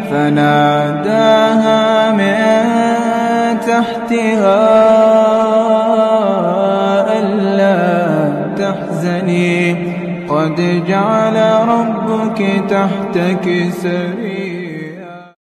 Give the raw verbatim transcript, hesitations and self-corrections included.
فناداها من تحتها ألا تحزني قد جعل ربك تحتك سريا.